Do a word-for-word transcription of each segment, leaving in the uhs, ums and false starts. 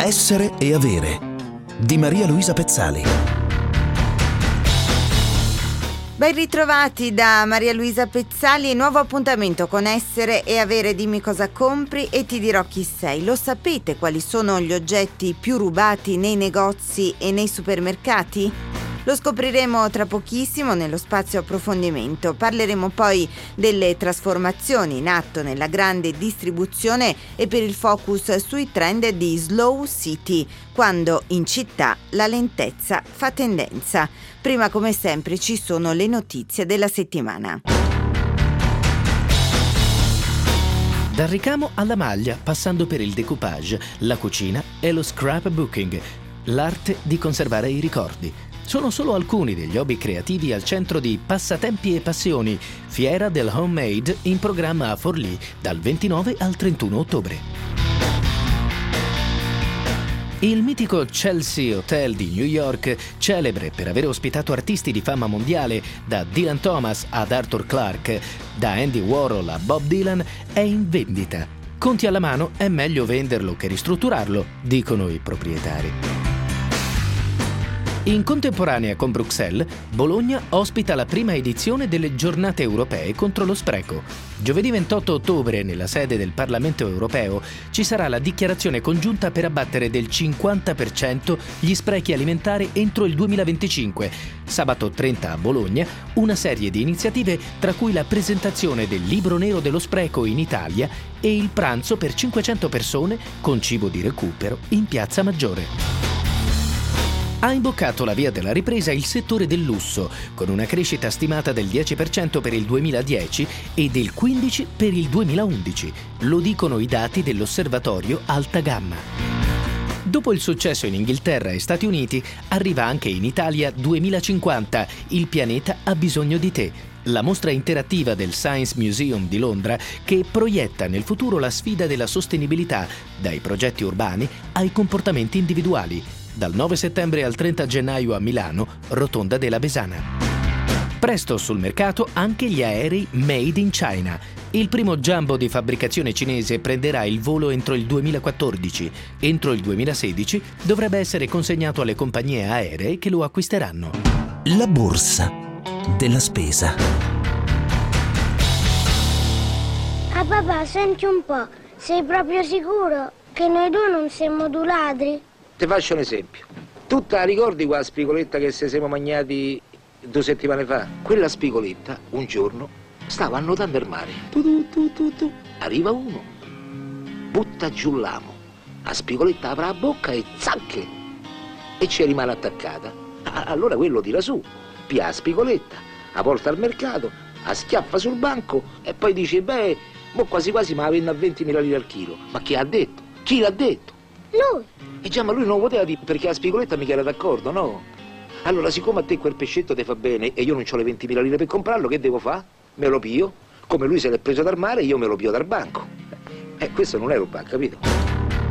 Essere e avere di Maria Luisa Pezzali. Ben ritrovati da Maria Luisa Pezzali, nuovo appuntamento con Essere e Avere. Dimmi cosa compri e ti dirò chi sei. Lo sapete quali sono gli oggetti più rubati nei negozi e nei supermercati? Lo scopriremo tra pochissimo nello spazio approfondimento. Parleremo poi delle trasformazioni in atto nella grande distribuzione e per il focus sui trend di Slow City, quando in città la lentezza fa tendenza. Prima, come sempre, ci sono le notizie della settimana. Dal ricamo alla maglia, passando per il decoupage, la cucina e lo scrapbooking, l'arte di conservare i ricordi. Sono solo alcuni degli hobby creativi al centro di Passatempi e Passioni, fiera del homemade in programma a Forlì dal ventinove al trentuno ottobre. Il mitico Chelsea Hotel di New York, celebre per aver ospitato artisti di fama mondiale da Dylan Thomas ad Arthur Clarke, da Andy Warhol a Bob Dylan, è in vendita. Conti alla mano, è meglio venderlo che ristrutturarlo, dicono i proprietari. In contemporanea con Bruxelles, Bologna ospita la prima edizione delle Giornate Europee contro lo spreco. Giovedì ventotto ottobre, nella sede del Parlamento Europeo, ci sarà la dichiarazione congiunta per abbattere del cinquanta per cento gli sprechi alimentari entro il duemilaventicinque. Sabato trenta a Bologna, una serie di iniziative tra cui la presentazione del Libro Nero dello Spreco in Italia e il pranzo per cinquecento persone con cibo di recupero in Piazza Maggiore. Ha imboccato la via della ripresa il settore del lusso, con una crescita stimata del dieci per cento per il duemiladieci e del quindici per cento per il duemilaundici. Lo dicono i dati dell'osservatorio Alta Gamma. Dopo il successo in Inghilterra e Stati Uniti, arriva anche in Italia duemilacinquanta, Il pianeta ha bisogno di te, la mostra interattiva del Science Museum di Londra che proietta nel futuro la sfida della sostenibilità, dai progetti urbani ai comportamenti individuali. Dal nove settembre al trenta gennaio a Milano, Rotonda della Besana. Presto sul mercato anche gli aerei Made in China. Il primo jumbo di fabbricazione cinese prenderà il volo entro il duemilaquattordici. Entro il duemilasedici dovrebbe essere consegnato alle compagnie aeree che lo acquisteranno. La borsa della spesa. Ah papà, senti un po', sei proprio sicuro che noi due non siamo due ladri? Ti faccio un esempio. Tu te la ricordi quella spigoletta che ci siamo mangiati due settimane fa? Quella spigoletta, un giorno, stava annotando il mare. Tu, tu, tu, tu, tu. Arriva uno, butta giù l'amo. La spigoletta apre la bocca e zacche! E ci rimane attaccata. Allora quello tira su, pia la spigoletta, la porta al mercato, la schiaffa sul banco e poi dice, beh, mo quasi quasi me la vendo a ventimila lire al chilo. Ma chi ha detto? Chi l'ha detto? Lui! E già, ma lui non lo poteva dire perché la spigoletta mica era d'accordo, no? Allora, siccome a te quel pescetto ti fa bene e io non ho le ventimila lire per comprarlo, che devo fare? Me lo pio, come lui se l'è preso dal mare, io me lo pio dal banco. E eh, questo non è roba, capito?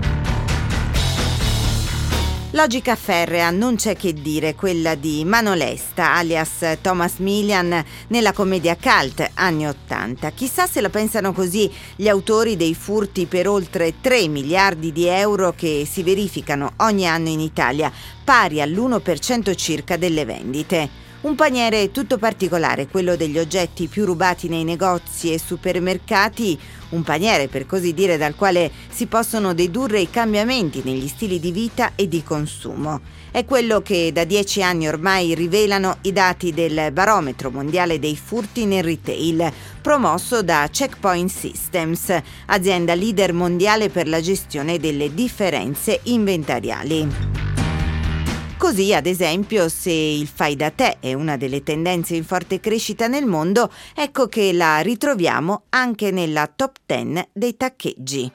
Logica ferrea, non c'è che dire, quella di Mano Lesta, alias Thomas Milian, nella commedia cult anni ottanta. Chissà se la pensano così gli autori dei furti per oltre tre miliardi di euro che si verificano ogni anno in Italia, pari all'uno per cento circa delle vendite. Un paniere tutto particolare, quello degli oggetti più rubati nei negozi e supermercati, un paniere per così dire dal quale si possono dedurre i cambiamenti negli stili di vita e di consumo. È quello che da dieci anni ormai rivelano i dati del Barometro Mondiale dei Furti nel Retail, promosso da Checkpoint Systems, azienda leader mondiale per la gestione delle differenze inventariali. Così, ad esempio, se il fai da te è una delle tendenze in forte crescita nel mondo, ecco che la ritroviamo anche nella top dieci dei taccheggi.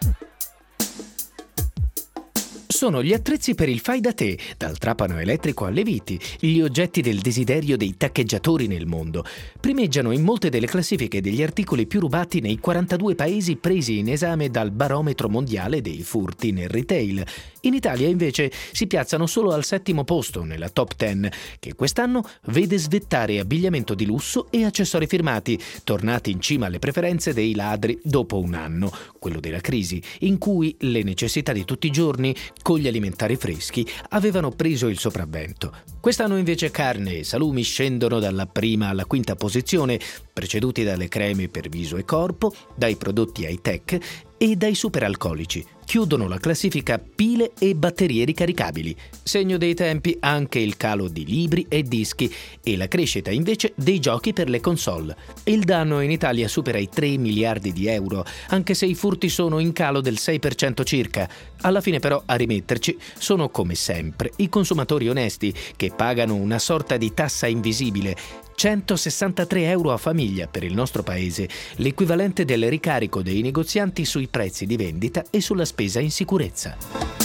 Sono gli attrezzi per il fai da te, dal trapano elettrico alle viti, gli oggetti del desiderio dei taccheggiatori nel mondo. Primeggiano in molte delle classifiche degli articoli più rubati nei quarantadue paesi presi in esame dal Barometro Mondiale dei Furti nel Retail. In Italia invece si piazzano solo al settimo posto nella top dieci, che quest'anno vede svettare abbigliamento di lusso e accessori firmati, tornati in cima alle preferenze dei ladri dopo un anno, quello della crisi, in cui le necessità di tutti i giorni, con gli alimentari freschi avevano preso il sopravvento. Quest'anno invece carne e salumi scendono dalla prima alla quinta posizione, preceduti dalle creme per viso e corpo, dai prodotti high-tech e dai superalcolici. Chiudono la classifica pile e batterie ricaricabili. Segno dei tempi anche il calo di libri e dischi e la crescita invece dei giochi per le console. Il danno in Italia supera i tre miliardi di euro, anche se i furti sono in calo del sei per cento circa. Alla fine però a rimetterci sono come sempre i consumatori onesti che pagano una sorta di tassa invisibile. centosessantatré euro a famiglia per il nostro paese, l'equivalente del ricarico dei negozianti sui prezzi di vendita e sulla spesa in sicurezza.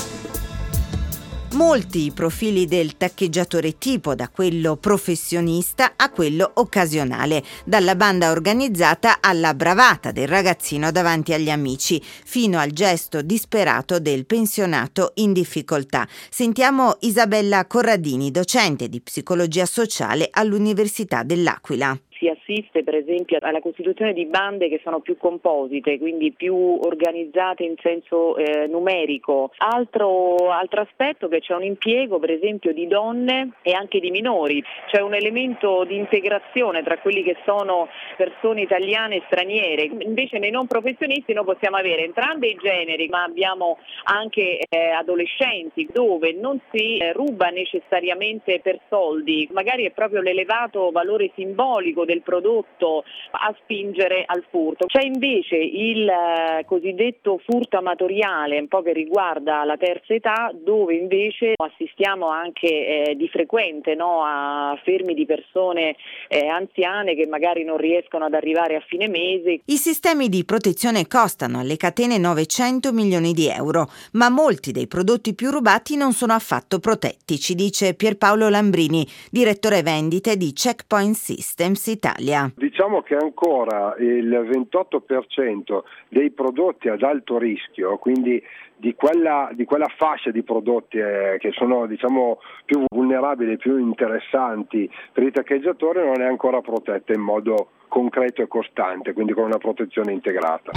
Molti i profili del taccheggiatore tipo, da quello professionista a quello occasionale, dalla banda organizzata alla bravata del ragazzino davanti agli amici, fino al gesto disperato del pensionato in difficoltà. Sentiamo Isabella Corradini, docente di psicologia sociale all'Università dell'Aquila. Si assiste per esempio alla costituzione di bande che sono più composite, quindi più organizzate in senso eh, numerico. Altro, altro aspetto che c'è un impiego per esempio di donne e anche di minori, c'è un elemento di integrazione tra quelli che sono persone italiane e straniere. Invece nei non professionisti noi possiamo avere entrambi i generi, ma abbiamo anche eh, adolescenti dove non si eh, ruba necessariamente per soldi, magari è proprio l'elevato valore simbolico del prodotto a spingere al furto. C'è invece il eh, cosiddetto furto amatoriale, un po' che riguarda la terza età, dove invece assistiamo anche eh, di frequente no, a fermi di persone eh, anziane che magari non riescono ad arrivare a fine mese. I sistemi di protezione costano alle catene novecento milioni di euro, ma molti dei prodotti più rubati non sono affatto protetti, ci dice Pierpaolo Lambrini, direttore vendite di Checkpoint Systems Italia. Diciamo che ancora il ventotto per cento dei prodotti ad alto rischio, quindi di quella, di quella fascia di prodotti eh, che sono diciamo più vulnerabili, più interessanti per i taccheggiatori, non è ancora protetta in modo concreto e costante, quindi con una protezione integrata.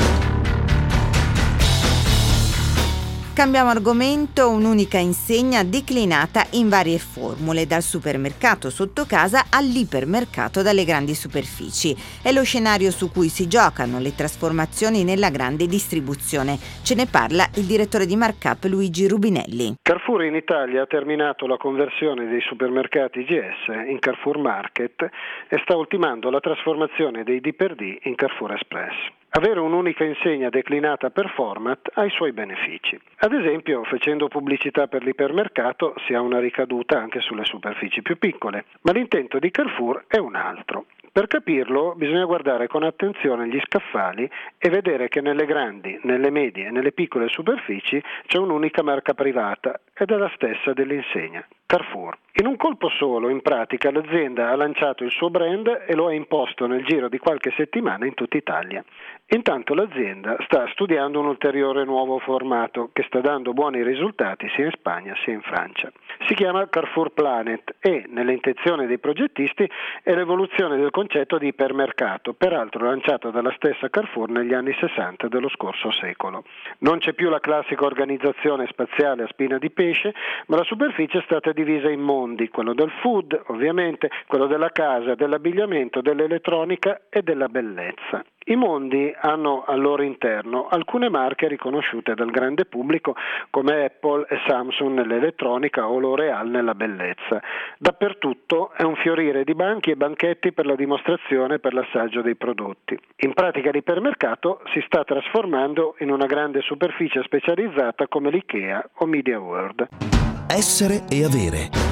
Cambiamo argomento, un'unica insegna declinata in varie formule, dal supermercato sotto casa all'ipermercato dalle grandi superfici. È lo scenario su cui si giocano le trasformazioni nella grande distribuzione. Ce ne parla il direttore di Markup Luigi Rubinelli. Carrefour in Italia ha terminato la conversione dei supermercati I G S in Carrefour Market e sta ultimando la trasformazione dei D per D in Carrefour Express. Avere un'unica insegna declinata per format ha i suoi benefici. Ad esempio, facendo pubblicità per l'ipermercato si ha una ricaduta anche sulle superfici più piccole, ma l'intento di Carrefour è un altro. Per capirlo bisogna guardare con attenzione gli scaffali e vedere che nelle grandi, nelle medie e nelle piccole superfici c'è un'unica marca privata ed è la stessa dell'insegna, Carrefour. In un colpo solo, in pratica, l'azienda ha lanciato il suo brand e lo ha imposto nel giro di qualche settimana in tutta Italia. Intanto l'azienda sta studiando un ulteriore nuovo formato che sta dando buoni risultati sia in Spagna sia in Francia. Si chiama Carrefour Planet e, nelle intenzioni dei progettisti, è l'evoluzione del concetto di ipermercato, peraltro lanciato dalla stessa Carrefour negli anni sessanta dello scorso secolo. Non c'è più la classica organizzazione spaziale a spina di pesce, ma la superficie è stata divisa in mondi, quello del food, ovviamente, quello della casa, dell'abbigliamento, dell'elettronica e della bellezza. I mondi hanno al loro interno alcune marche riconosciute dal grande pubblico come Apple e Samsung nell'elettronica o L'Oreal nella bellezza. Dappertutto è un fiorire di banchi e banchetti per la dimostrazione e per l'assaggio dei prodotti. In pratica l'ipermercato si sta trasformando in una grande superficie specializzata come l'IKEA o Media World. Essere e avere.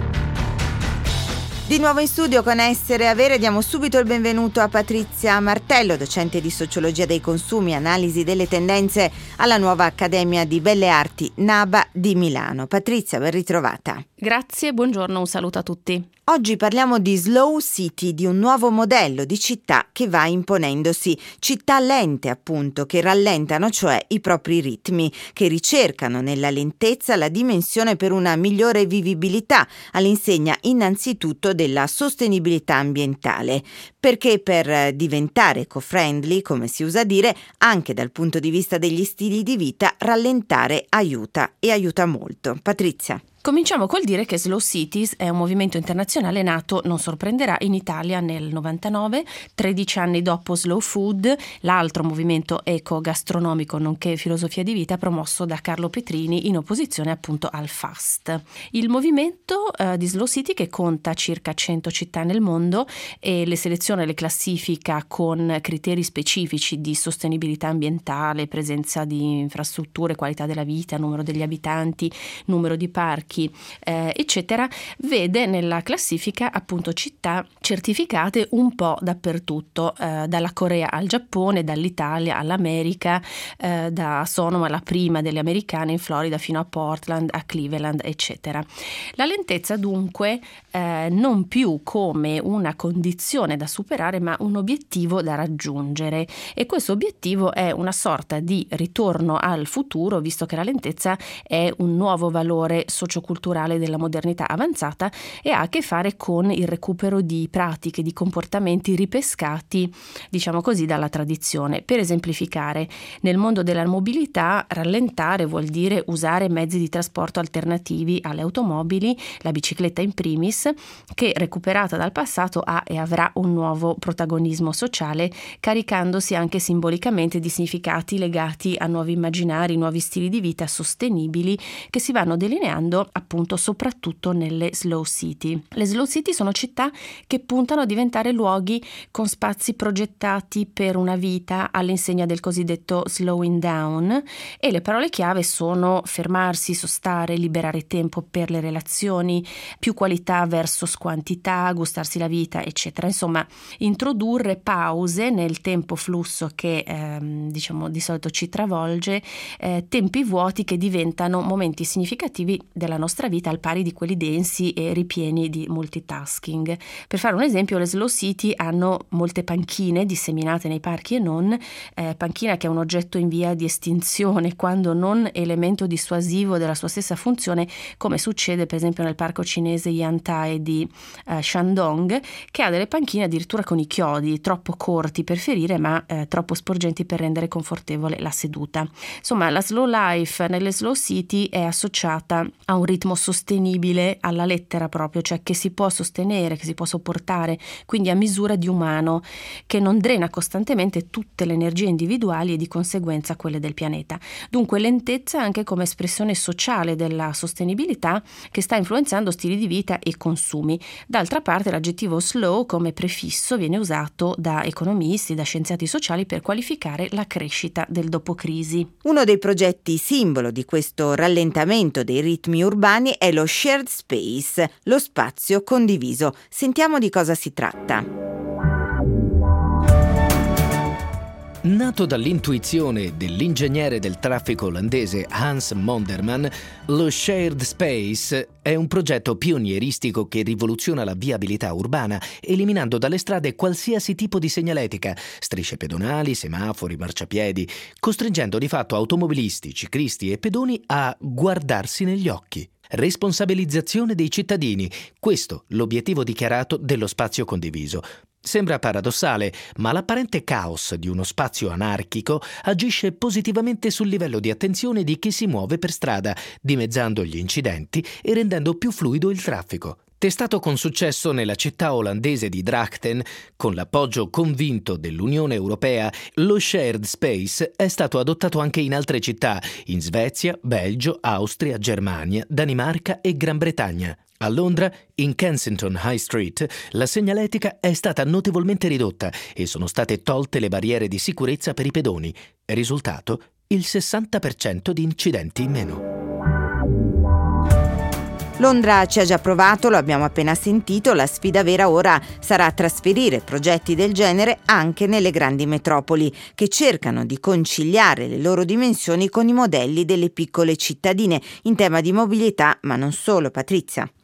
Di nuovo in studio con Essere e Avere diamo subito il benvenuto a Patrizia Martello, docente di Sociologia dei Consumi e Analisi delle Tendenze alla nuova Accademia di Belle Arti NABA di Milano. Patrizia, ben ritrovata. Grazie, buongiorno, un saluto a tutti. Oggi parliamo di slow city, di un nuovo modello di città che va imponendosi, città lente appunto, che rallentano cioè i propri ritmi, che ricercano nella lentezza la dimensione per una migliore vivibilità, all'insegna innanzitutto della sostenibilità ambientale, perché per diventare eco-friendly, come si usa dire, anche dal punto di vista degli stili di vita, rallentare aiuta e aiuta molto. Patrizia. Cominciamo col dire che Slow Cities è un movimento internazionale nato, non sorprenderà, in Italia nel novantanove, tredici anni dopo Slow Food, l'altro movimento eco-gastronomico nonché filosofia di vita promosso da Carlo Petrini in opposizione appunto al Fast. Il movimento eh, di Slow City, che conta circa cento città nel mondo e le seleziona e le classifica con criteri specifici di sostenibilità ambientale, presenza di infrastrutture, qualità della vita, numero degli abitanti, numero di parchi, Eh, eccetera, vede nella classifica appunto città certificate un po' dappertutto, eh, dalla Corea al Giappone, dall'Italia all'America, eh, da Sonoma, la prima delle americane, in Florida fino a Portland, a Cleveland, eccetera. La lentezza dunque eh, non più come una condizione da superare, ma un obiettivo da raggiungere, e questo obiettivo è una sorta di ritorno al futuro, visto che la lentezza è un nuovo valore socioculturale della modernità avanzata e ha a che fare con il recupero di pratiche, di comportamenti ripescati, diciamo così, dalla tradizione. Per esemplificare, nel mondo della mobilità, rallentare vuol dire usare mezzi di trasporto alternativi alle automobili, la bicicletta in primis, che recuperata dal passato ha e avrà un nuovo protagonismo sociale, caricandosi anche simbolicamente di significati legati a nuovi immaginari, nuovi stili di vita sostenibili che si vanno delineando appunto soprattutto nelle slow city. Le slow city sono città che puntano a diventare luoghi con spazi progettati per una vita all'insegna del cosiddetto slowing down, e le parole chiave sono fermarsi, sostare, liberare tempo per le relazioni, più qualità versus quantità, gustarsi la vita, eccetera. Insomma, introdurre pause nel tempo flusso che ehm, diciamo di solito ci travolge, eh, tempi vuoti che diventano momenti significativi della nostra vita, al pari di quelli densi e ripieni di multitasking. Per fare un esempio, le slow city hanno molte panchine disseminate nei parchi e non, eh, panchina che è un oggetto in via di estinzione quando non elemento dissuasivo della sua stessa funzione, come succede per esempio nel parco cinese Yantai di eh, Shandong, che ha delle panchine addirittura con i chiodi troppo corti per ferire ma eh, troppo sporgenti per rendere confortevole la seduta. Insomma, la slow life nelle slow city è associata a un ritmo sostenibile alla lettera proprio, cioè che si può sostenere, che si può sopportare, quindi a misura di umano, che non drena costantemente tutte le energie individuali e di conseguenza quelle del pianeta. Dunque lentezza anche come espressione sociale della sostenibilità che sta influenzando stili di vita e consumi. D'altra parte l'aggettivo slow come prefisso viene usato da economisti, da scienziati sociali per qualificare la crescita del dopocrisi. Uno dei progetti simbolo di questo rallentamento dei ritmi urbani è lo shared space, lo spazio condiviso. Sentiamo di cosa si tratta. Nato dall'intuizione dell'ingegnere del traffico olandese Hans Monderman, lo Shared Space è un progetto pionieristico che rivoluziona la viabilità urbana, eliminando dalle strade qualsiasi tipo di segnaletica, strisce pedonali, semafori, marciapiedi, costringendo di fatto automobilisti, ciclisti e pedoni a guardarsi negli occhi. Responsabilizzazione dei cittadini, questo l'obiettivo dichiarato dello spazio condiviso. Sembra paradossale, ma l'apparente caos di uno spazio anarchico agisce positivamente sul livello di attenzione di chi si muove per strada, dimezzando gli incidenti e rendendo più fluido il traffico. Testato con successo nella città olandese di Drachten, con l'appoggio convinto dell'Unione Europea, lo shared space è stato adottato anche in altre città, in Svezia, Belgio, Austria, Germania, Danimarca e Gran Bretagna. A Londra, in Kensington High Street, la segnaletica è stata notevolmente ridotta e sono state tolte le barriere di sicurezza per i pedoni. Risultato, il sessanta per cento di incidenti in meno. Londra ci ha già provato, lo abbiamo appena sentito, la sfida vera ora sarà trasferire progetti del genere anche nelle grandi metropoli, che cercano di conciliare le loro dimensioni con i modelli delle piccole cittadine in tema di mobilità, ma non solo, Patrizia.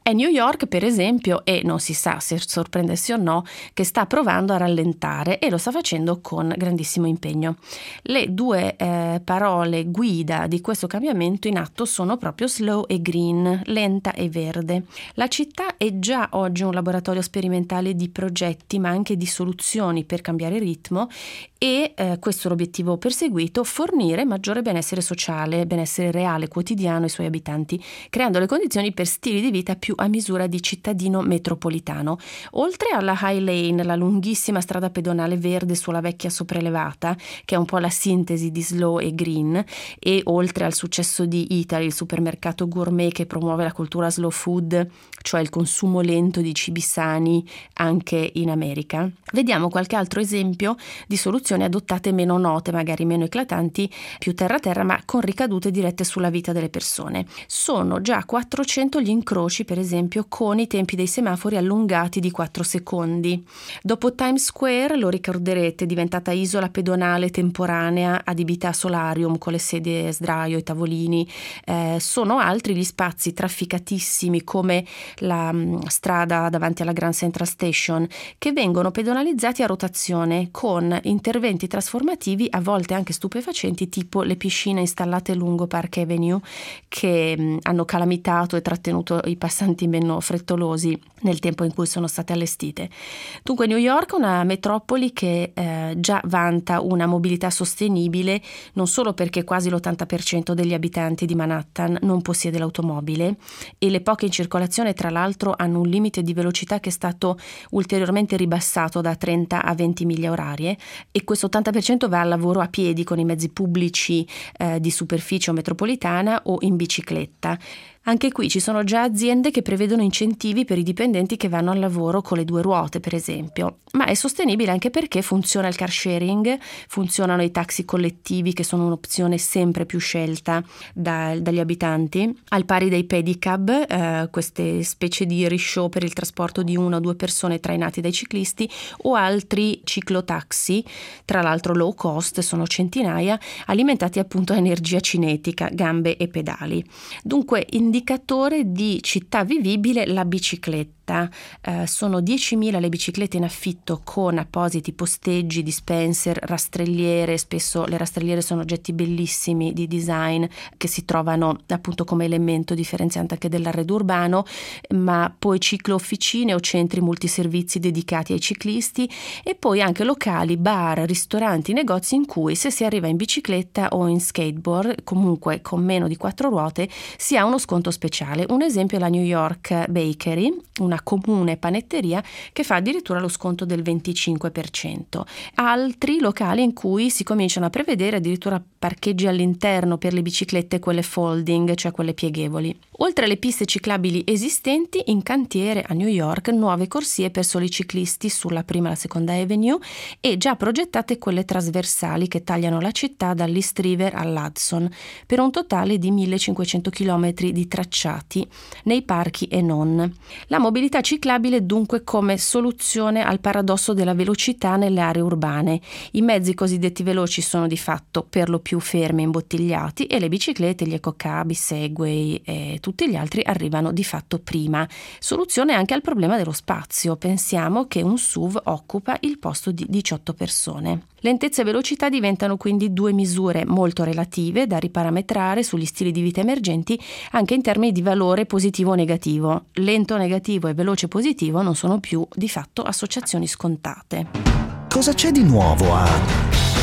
È New York, per esempio, e non si sa se sorprendersi o no, che sta provando a rallentare e lo sta facendo con grandissimo impegno. Le due eh, parole guida di questo cambiamento in atto sono proprio slow e green, lenta e verde. La città è già oggi un laboratorio sperimentale di progetti, ma anche di soluzioni per cambiare ritmo, e eh, questo è l'obiettivo perseguito: fornire maggiore benessere sociale, benessere reale, quotidiano ai suoi abitanti, creando le condizioni per stili di vita più a misura di cittadino metropolitano. Oltre alla High Lane, la lunghissima strada pedonale verde sulla vecchia sopraelevata, che è un po' la sintesi di slow e green, e oltre al successo di Eataly, il supermercato gourmet che promuove la cultura slow food, cioè il consumo lento di cibi sani anche in America, vediamo qualche altro esempio di soluzioni adottate meno note, magari meno eclatanti, più terra terra, ma con ricadute dirette sulla vita delle persone. Sono già quattrocento gli incroci, per esempio, con i tempi dei semafori allungati di quattro secondi. Dopo Times Square, lo ricorderete, è diventata isola pedonale temporanea adibita a solarium con le sedie a sdraio, i tavolini. Eh, sono altri gli spazi trafficatissimi come la mh, strada davanti alla Grand Central Station, che vengono pedonalizzati a rotazione con interventi trasformativi a volte anche stupefacenti, tipo le piscine installate lungo Park Avenue, che mh, hanno calamitato e trattenuto i passanti meno frettolosi nel tempo in cui sono state allestite. Dunque New York è una metropoli che eh, già vanta una mobilità sostenibile, non solo perché quasi l'ottanta per cento degli abitanti di Manhattan non possiede l'automobile, e le poche in circolazione tra l'altro hanno un limite di velocità che è stato ulteriormente ribassato da trenta a venti miglia orarie, e questo ottanta per cento va al lavoro a piedi con i mezzi pubblici eh, di superficie o metropolitana o in bicicletta. Anche qui ci sono già aziende che prevedono incentivi per i dipendenti che vanno al lavoro con le due ruote, per esempio, ma è sostenibile anche perché funziona il car sharing, funzionano i taxi collettivi che sono un'opzione sempre più scelta da, dagli abitanti, al pari dei pedicab, eh, queste specie di risciò per il trasporto di una o due persone trainati dai ciclisti, o altri ciclotaxi, tra l'altro low cost, sono centinaia, alimentati appunto a energia cinetica, gambe e pedali. Dunque, indicatore di città vivibile, la bicicletta. Eh, sono diecimila le biciclette in affitto con appositi posteggi, dispenser, rastrelliere. Spesso le rastrelliere sono oggetti bellissimi di design che si trovano appunto come elemento differenziante anche dell'arredo urbano, ma poi ciclo officine o centri multiservizi dedicati ai ciclisti, e poi anche locali, bar, ristoranti, negozi in cui se si arriva in bicicletta o in skateboard, comunque con meno di quattro ruote, si ha uno sconto speciale. Un esempio è la New York Bakery, una comune panetteria che fa addirittura lo sconto del venticinque per cento. Altri locali in cui si cominciano a prevedere addirittura parcheggi all'interno per le biciclette, quelle folding, cioè quelle pieghevoli. Oltre alle piste ciclabili esistenti, in cantiere a New York nuove corsie per soli ciclisti sulla prima e la seconda Avenue, e già progettate quelle trasversali che tagliano la città dall'East River all'Hudson, per un totale di millecinquecento chilometri di tracciati nei parchi e non. La mobilità ciclabile dunque come soluzione al paradosso della velocità nelle aree urbane. I mezzi cosiddetti veloci sono di fatto per lo più fermi e imbottigliati, e le biciclette, gli ecocab, i Segway e tutti gli altri arrivano di fatto prima. Soluzione anche al problema dello spazio. Pensiamo che un S U V occupa il posto di diciotto persone. Lentezza e velocità diventano quindi due misure molto relative da riparametrare sugli stili di vita emergenti, anche in termini di valore positivo o negativo. Lento negativo e veloce positivo non sono più di fatto associazioni scontate. Cosa c'è di nuovo a...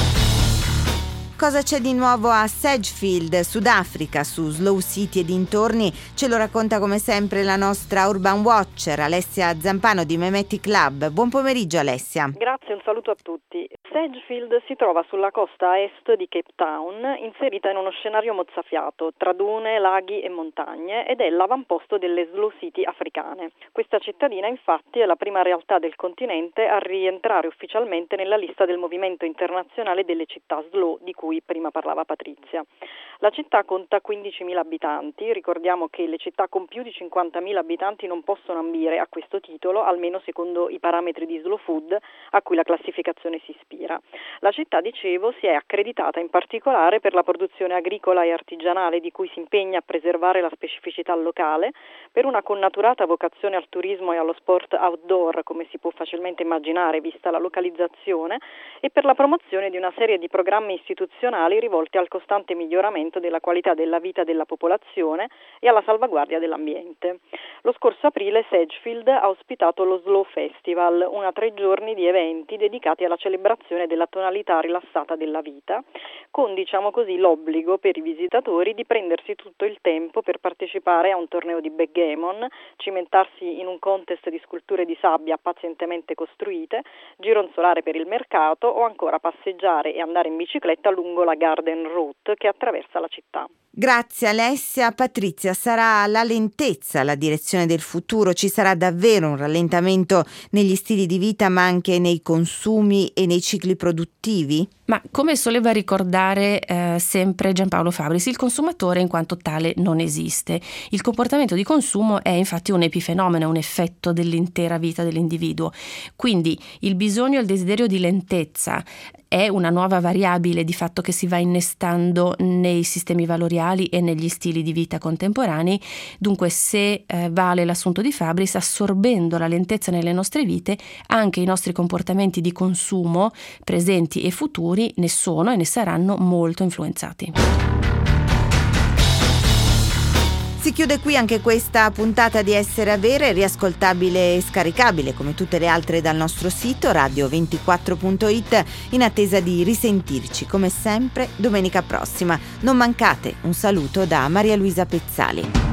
Cosa c'è di nuovo a Sedgefield, Sudafrica, su Slow City e dintorni? Ce lo racconta come sempre la nostra Urban Watcher Alessia Zampano di Memetic Club. Buon pomeriggio Alessia. Grazie, un saluto a tutti. Sedgefield si trova sulla costa est di Cape Town, inserita in uno scenario mozzafiato tra dune, laghi e montagne, ed è l'avamposto delle Slow City africane. Questa cittadina infatti è la prima realtà del continente a rientrare ufficialmente nella lista del movimento internazionale delle città slow, di cui cui prima parlava Patrizia. La città conta quindicimila abitanti, ricordiamo che le città con più di cinquantamila abitanti non possono ambire a questo titolo, almeno secondo i parametri di Slow Food a cui la classificazione si ispira. La città, dicevo, si è accreditata in particolare per la produzione agricola e artigianale di cui si impegna a preservare la specificità locale, per una connaturata vocazione al turismo e allo sport outdoor, come si può facilmente immaginare vista la localizzazione, e per la promozione di una serie di programmi istituzionali rivolti al costante miglioramento della qualità della vita della popolazione e alla salvaguardia dell'ambiente. Lo scorso aprile Sedgefield ha ospitato lo Slow Festival, una tre giorni di eventi dedicati alla celebrazione della tonalità rilassata della vita, con, diciamo così, l'obbligo per i visitatori di prendersi tutto il tempo per partecipare a un torneo di backgammon, cimentarsi in un contest di sculture di sabbia pazientemente costruite, gironzolare per il mercato o ancora passeggiare e andare in bicicletta lungo la Garden Route che attraversa la città. Grazie Alessia. Patrizia, sarà la lentezza la direzione del futuro? Ci sarà davvero un rallentamento negli stili di vita ma anche nei consumi e nei cicli produttivi? Ma come soleva ricordare eh, sempre Giampaolo Fabris, il consumatore in quanto tale non esiste. Il comportamento di consumo è infatti un epifenomeno, un effetto dell'intera vita dell'individuo. Quindi il bisogno e il desiderio di lentezza è una nuova variabile di fatto che si va innestando nei sistemi valoriali e negli stili di vita contemporanei. Dunque, se eh, vale l'assunto di Fabris, assorbendo la lentezza nelle nostre vite, anche i nostri comportamenti di consumo presenti e futuri ne sono e ne saranno molto influenzati. Si chiude qui anche questa puntata di Essere Avere, riascoltabile e scaricabile come tutte le altre dal nostro sito radio ventiquattro punto it, in attesa di risentirci come sempre domenica prossima. Non mancate. Un saluto da Maria Luisa Pezzali.